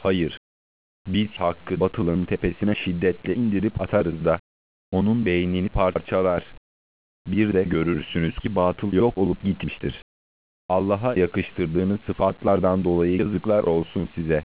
Hayır, biz hakkı batılın tepesine şiddetle indirip atarız da, onun beynini parçalar. Bir de görürsünüz ki batıl yok olup gitmiştir. Allah'a yakıştırdığınız sıfatlardan dolayı yazıklar olsun size.